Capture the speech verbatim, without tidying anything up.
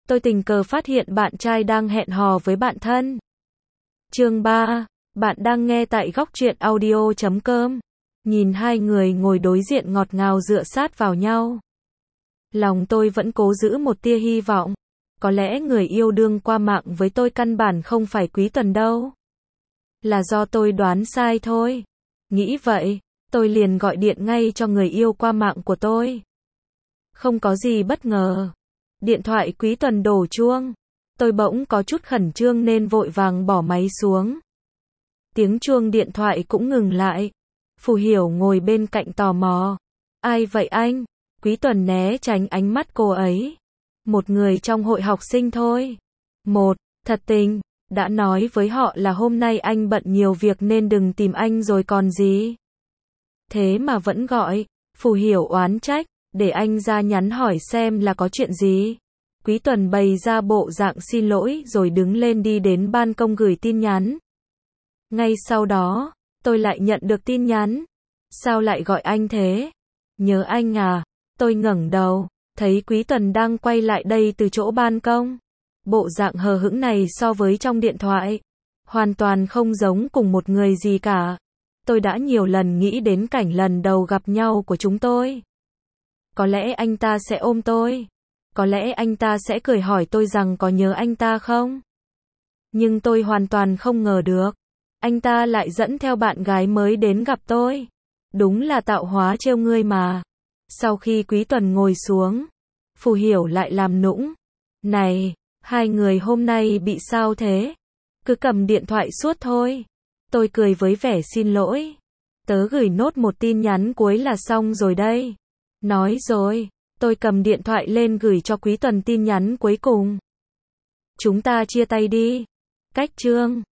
tôi tình cờ phát hiện bạn trai đang hẹn hò với bạn thân. Chương ba. Bạn đang nghe tại góc truyện audio chấm com. Nhìn hai người ngồi đối diện ngọt ngào dựa sát vào nhau. Lòng tôi vẫn cố giữ một tia hy vọng. Có lẽ người yêu đương qua mạng với tôi căn bản không phải Quý Tuần đâu. Là do tôi đoán sai thôi. Nghĩ vậy, tôi liền gọi điện ngay cho người yêu qua mạng của tôi. Không có gì bất ngờ. Điện thoại Quý Tuần đổ chuông. Tôi bỗng có chút khẩn trương nên vội vàng bỏ máy xuống. Tiếng chuông điện thoại cũng ngừng lại. Phù Hiểu ngồi bên cạnh tò mò. Ai vậy anh? Quý Tuần né tránh ánh mắt cô ấy. Một người trong hội học sinh thôi. Một, thật tình, đã nói với họ là hôm nay anh bận nhiều việc nên đừng tìm anh rồi còn gì. Thế mà vẫn gọi. Phù Hiểu oán trách, để anh ra nhắn hỏi xem là có chuyện gì. Quý Tuần bày ra bộ dạng xin lỗi rồi đứng lên đi đến ban công gửi tin nhắn. Ngay sau đó, tôi lại nhận được tin nhắn. Sao lại gọi anh thế? Nhớ anh à? Tôi ngẩng đầu, thấy Quý Tuần đang quay lại đây từ chỗ ban công. Bộ dạng hờ hững này so với trong điện thoại, hoàn toàn không giống cùng một người gì cả. Tôi đã nhiều lần nghĩ đến cảnh lần đầu gặp nhau của chúng tôi. Có lẽ anh ta sẽ ôm tôi. Có lẽ anh ta sẽ cười hỏi tôi rằng có nhớ anh ta không? Nhưng tôi hoàn toàn không ngờ được. Anh ta lại dẫn theo bạn gái mới đến gặp tôi. Đúng là tạo hóa trêu ngươi mà. Sau khi Quý Tuần ngồi xuống, Phù Hiểu lại làm nũng. Này, hai người hôm nay bị sao thế? Cứ cầm điện thoại suốt thôi. Tôi cười với vẻ xin lỗi. Tớ gửi nốt một tin nhắn cuối là xong rồi đây. Nói rồi, tôi cầm điện thoại lên gửi cho Quý Tuần tin nhắn cuối cùng. Chúng ta chia tay đi. Cách chương.